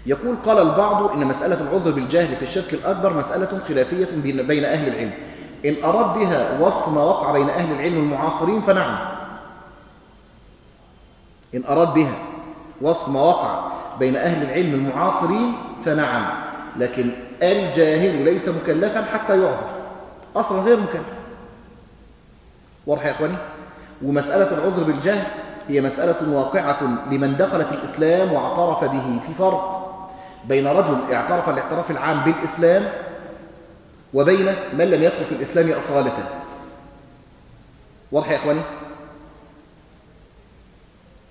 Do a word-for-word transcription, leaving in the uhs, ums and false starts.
يقول قال البعض إن مسألة العذر بالجهل في الشرك الأكبر مسألة خلافية بين أهل العلم، إن أراد بها وصف ما وقع بين أهل العلم المعاصرين فنعم، إن أراد بها وصف ما وقع بين أهل العلم المعاصرين فنعم، لكن الجاهل ليس مكلفا حتى يعذر، أصلا غير مكلف. واضح يا أخواني؟ ومسألة العذر بالجهل هي مسألة واقعة لمن دخل في الإسلام واعترف به. في فرق بين رجل اعترف الاعتراف العام بالإسلام وبين من لم يدخل في الإسلام أصالة. واضح يا أخواني؟